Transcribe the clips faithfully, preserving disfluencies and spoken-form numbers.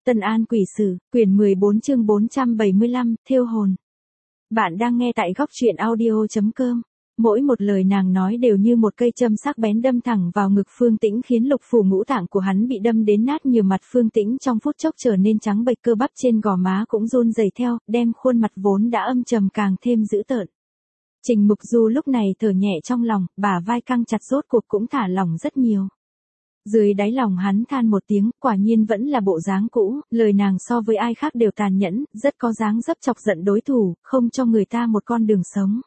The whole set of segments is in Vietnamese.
Tân An Quỷ Sử, quyển mười bốn chương bốn trăm bảy mươi lăm, thêu hồn. Bạn đang nghe tại góc truyện audio chấm com. Mỗi một lời nàng nói đều như một cây châm sắc bén đâm thẳng vào ngực Phương Tĩnh, khiến lục phủ ngũ tạng của hắn bị đâm đến nát nhiều, mặt Phương Tĩnh trong phút chốc trở nên trắng bệch, cơ bắp trên gò má cũng run rẩy theo, đem khuôn mặt vốn đã âm trầm càng thêm dữ tợn. Trình Mục Du lúc này thở nhẹ trong lòng, bả vai căng chặt rốt cuộc cũng thả lỏng rất nhiều. Dưới đáy lòng hắn than một tiếng, quả nhiên vẫn là bộ dáng cũ, lời nàng so với ai khác đều tàn nhẫn, rất có dáng dấp chọc giận đối thủ, không cho người ta một con đường sống.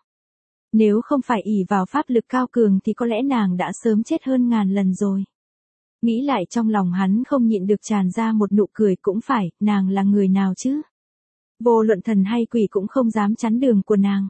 Nếu không phải ỷ vào pháp lực cao cường thì có lẽ nàng đã sớm chết hơn ngàn lần rồi. Nghĩ lại trong lòng hắn không nhịn được tràn ra một nụ cười, cũng phải, nàng là người nào chứ? Vô luận thần hay quỷ cũng không dám chắn đường của nàng.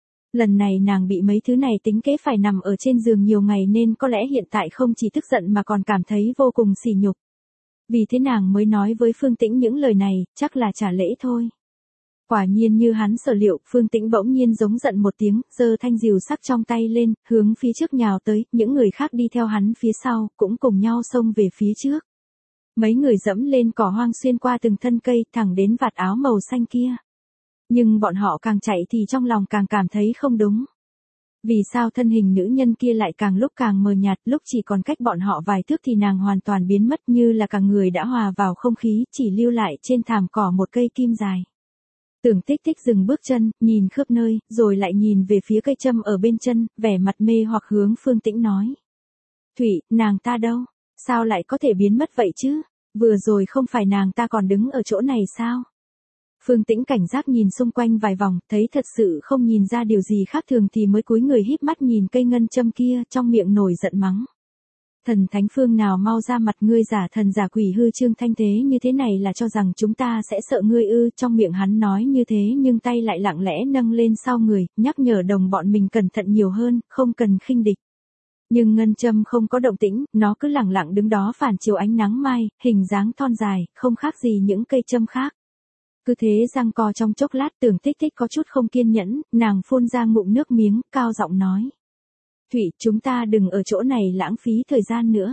Lần này nàng bị mấy thứ này tính kế phải nằm ở trên giường nhiều ngày nên có lẽ hiện tại không chỉ tức giận mà còn cảm thấy vô cùng sỉ nhục. Vì thế nàng mới nói với Phương Tĩnh những lời này, chắc là trả lễ thôi. Quả nhiên như hắn sở liệu, Phương Tĩnh bỗng nhiên giống giận một tiếng, giơ thanh diều sắc trong tay lên, hướng phía trước nhào tới, những người khác đi theo hắn phía sau, cũng cùng nhau xông về phía trước. Mấy người dẫm lên cỏ hoang xuyên qua từng thân cây, thẳng đến vạt áo màu xanh kia. Nhưng bọn họ càng chạy thì trong lòng càng cảm thấy không đúng. Vì sao thân hình nữ nhân kia lại càng lúc càng mờ nhạt, lúc chỉ còn cách bọn họ vài thước thì nàng hoàn toàn biến mất, như là cả người đã hòa vào không khí, chỉ lưu lại trên thảm cỏ một cây kim dài. Tưởng Tích Tích dừng bước chân, nhìn khắp nơi, rồi lại nhìn về phía cây châm ở bên chân, vẻ mặt mê hoặc hướng Phương Tĩnh nói. Thủy, nàng ta đâu? Sao lại có thể biến mất vậy chứ? Vừa rồi không phải nàng ta còn đứng ở chỗ này sao? Phương Tĩnh cảnh giác nhìn xung quanh vài vòng, thấy thật sự không nhìn ra điều gì khác thường thì mới cúi người híp mắt nhìn cây ngân châm kia, trong miệng nổi giận mắng. Thần thánh phương nào mau ra mặt, ngươi giả thần giả quỷ hư trương thanh thế như thế này là cho rằng chúng ta sẽ sợ ngươi ư? Trong miệng hắn nói như thế nhưng tay lại lặng lẽ nâng lên sau người, nhắc nhở đồng bọn mình cẩn thận nhiều hơn, không cần khinh địch. Nhưng ngân châm không có động tĩnh, nó cứ lặng lặng đứng đó phản chiếu ánh nắng mai, hình dáng thon dài, không khác gì những cây châm khác. Cứ thế giằng co trong chốc lát, Tưởng Tích Tích có chút không kiên nhẫn, nàng phun ra ngụm nước miếng, cao giọng nói. Thủy, chúng ta đừng ở chỗ này lãng phí thời gian nữa.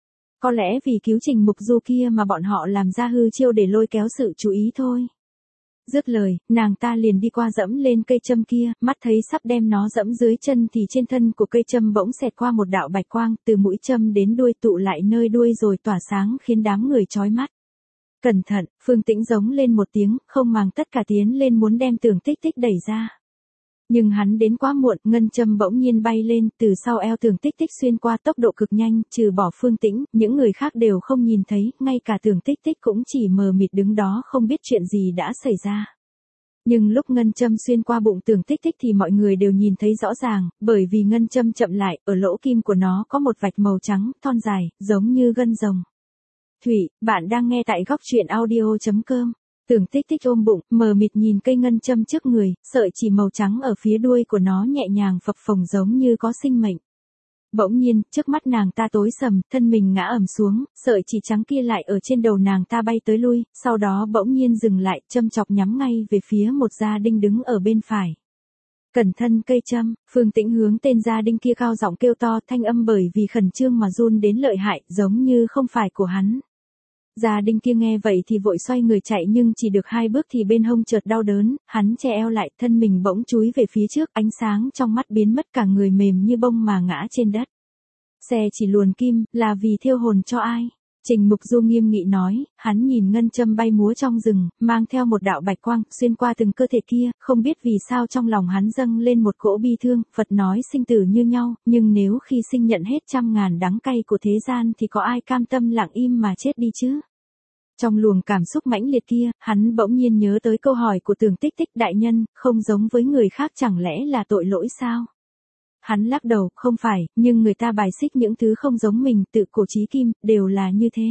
Có lẽ vì cứu Trình Mục Du kia mà bọn họ làm ra hư chiêu để lôi kéo sự chú ý thôi. Dứt lời, nàng ta liền đi qua dẫm lên cây châm kia, mắt thấy sắp đem nó dẫm dưới chân thì trên thân của cây châm bỗng xẹt qua một đạo bạch quang, từ mũi châm đến đuôi tụ lại nơi đuôi rồi tỏa sáng khiến đám người chói mắt. Cẩn thận, Phương Tĩnh giống lên một tiếng, không màng tất cả tiến lên muốn đem Tưởng Tích Tích đẩy ra. Nhưng hắn đến quá muộn, ngân châm bỗng nhiên bay lên, từ sau eo Tưởng Tích Tích xuyên qua tốc độ cực nhanh, trừ bỏ Phương Tĩnh, những người khác đều không nhìn thấy, ngay cả Tưởng Tích Tích cũng chỉ mờ mịt đứng đó không biết chuyện gì đã xảy ra. Nhưng lúc ngân châm xuyên qua bụng Tưởng Tích Tích thì mọi người đều nhìn thấy rõ ràng, bởi vì ngân châm chậm lại, ở lỗ kim của nó có một vạch màu trắng, thon dài, giống như gân rồng. Thủy, bạn đang nghe tại góc truyện audio chấm com. Tưởng Tích Tích ôm bụng, mờ mịt nhìn cây ngân châm trước người, sợi chỉ màu trắng ở phía đuôi của nó nhẹ nhàng phập phồng giống như có sinh mệnh. Bỗng nhiên, trước mắt nàng ta tối sầm, thân mình ngã ầm xuống, sợi chỉ trắng kia lại ở trên đầu nàng ta bay tới lui, sau đó bỗng nhiên dừng lại, châm chọc nhắm ngay về phía một gia đinh đứng ở bên phải. Cẩn thân cây châm, Phương Tĩnh hướng tên gia đinh kia cao giọng kêu to, thanh âm bởi vì khẩn trương mà run đến lợi hại, giống như không phải của hắn. Gia đinh kia nghe vậy thì vội xoay người chạy, nhưng chỉ được hai bước thì bên hông chợt đau đớn, hắn che eo lại, thân mình bỗng chúi về phía trước, ánh sáng trong mắt biến mất, cả người mềm như bông mà ngã trên đất. Xe chỉ luồn kim, là vì thêu hồn cho ai? Trình Mục Du nghiêm nghị nói, hắn nhìn ngân châm bay múa trong rừng, mang theo một đạo bạch quang, xuyên qua từng cơ thể kia, không biết vì sao trong lòng hắn dâng lên một cỗ bi thương, Phật nói sinh tử như nhau, nhưng nếu khi sinh nhận hết trăm ngàn đắng cay của thế gian thì có ai cam tâm lặng im mà chết đi chứ? Trong luồng cảm xúc mãnh liệt kia, hắn bỗng nhiên nhớ tới câu hỏi của Tưởng Tích Tích, đại nhân, không giống với người khác chẳng lẽ là tội lỗi sao? Hắn lắc đầu, không phải, nhưng người ta bài xích những thứ không giống mình, tự cổ chí kim, đều là như thế.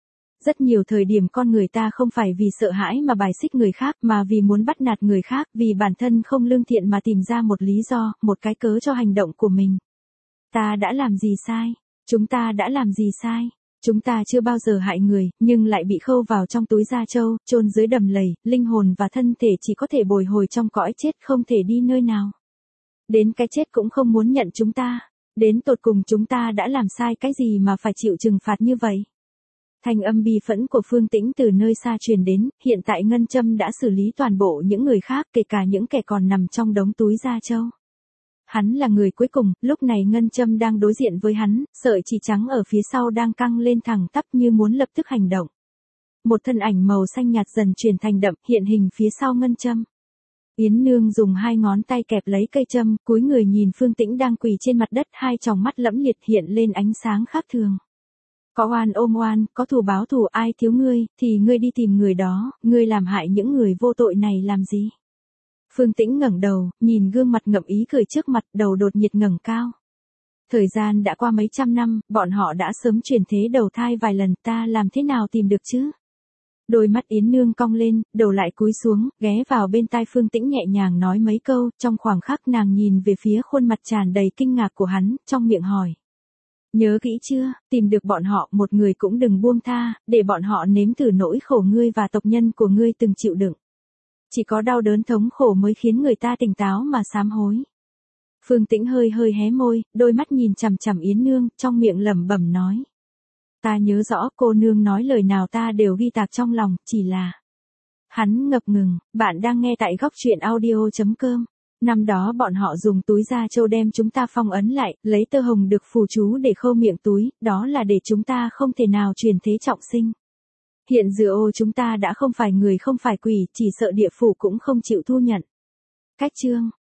Rất nhiều thời điểm con người ta không phải vì sợ hãi mà bài xích người khác, mà vì muốn bắt nạt người khác, vì bản thân không lương thiện mà tìm ra một lý do, một cái cớ cho hành động của mình. Ta đã làm gì sai? Chúng ta đã làm gì sai? Chúng ta chưa bao giờ hại người, nhưng lại bị khâu vào trong túi da trâu, chôn dưới đầm lầy, linh hồn và thân thể chỉ có thể bồi hồi trong cõi chết, không thể đi nơi nào. Đến cái chết cũng không muốn nhận chúng ta. Đến tột cùng chúng ta đã làm sai cái gì mà phải chịu trừng phạt như vậy? Thanh âm bi phẫn của Phương Tĩnh từ nơi xa truyền đến, hiện tại Ngân Châm đã xử lý toàn bộ những người khác, kể cả những kẻ còn nằm trong đống túi da trâu. Hắn là người cuối cùng, lúc này Ngân Châm đang đối diện với hắn, sợi chỉ trắng ở phía sau đang căng lên thẳng tắp như muốn lập tức hành động. Một thân ảnh màu xanh nhạt dần chuyển thành đậm, hiện hình phía sau Ngân Châm. Yến Nương dùng hai ngón tay kẹp lấy cây châm, cúi người nhìn Phương Tĩnh đang quỳ trên mặt đất, hai tròng mắt lẫm liệt hiện lên ánh sáng khác thường. Có oan ôm oan, có thù báo thù, ai thiếu ngươi, thì ngươi đi tìm người đó, ngươi làm hại những người vô tội này làm gì? Phương Tĩnh ngẩng đầu, nhìn gương mặt ngậm ý cười trước mặt, đầu đột nhiệt ngẩng cao. Thời gian đã qua mấy trăm năm, bọn họ đã sớm chuyển thế đầu thai vài lần, ta làm thế nào tìm được chứ? Đôi mắt Yến Nương cong lên, đầu lại cúi xuống, ghé vào bên tai Phương Tĩnh nhẹ nhàng nói mấy câu, trong khoảng khắc nàng nhìn về phía khuôn mặt tràn đầy kinh ngạc của hắn, trong miệng hỏi. Nhớ kỹ chưa, tìm được bọn họ, một người cũng đừng buông tha, để bọn họ nếm thử nỗi khổ ngươi và tộc nhân của ngươi từng chịu đựng. Chỉ có đau đớn thống khổ mới khiến người ta tỉnh táo mà sám hối. Phương Tĩnh hơi hơi hé môi, đôi mắt nhìn chằm chằm Yến Nương, trong miệng lẩm bẩm nói. Ta nhớ rõ cô nương nói lời nào ta đều ghi tạc trong lòng, chỉ là... Hắn ngập ngừng, bạn đang nghe tại góc truyện audio chấm com. Năm đó bọn họ dùng túi da trâu đem chúng ta phong ấn lại, lấy tơ hồng được phù chú để khâu miệng túi, đó là để chúng ta không thể nào truyền thế trọng sinh. Hiện giờ ô chúng ta đã không phải người không phải quỷ, chỉ sợ địa phủ cũng không chịu thu nhận. Cách chương,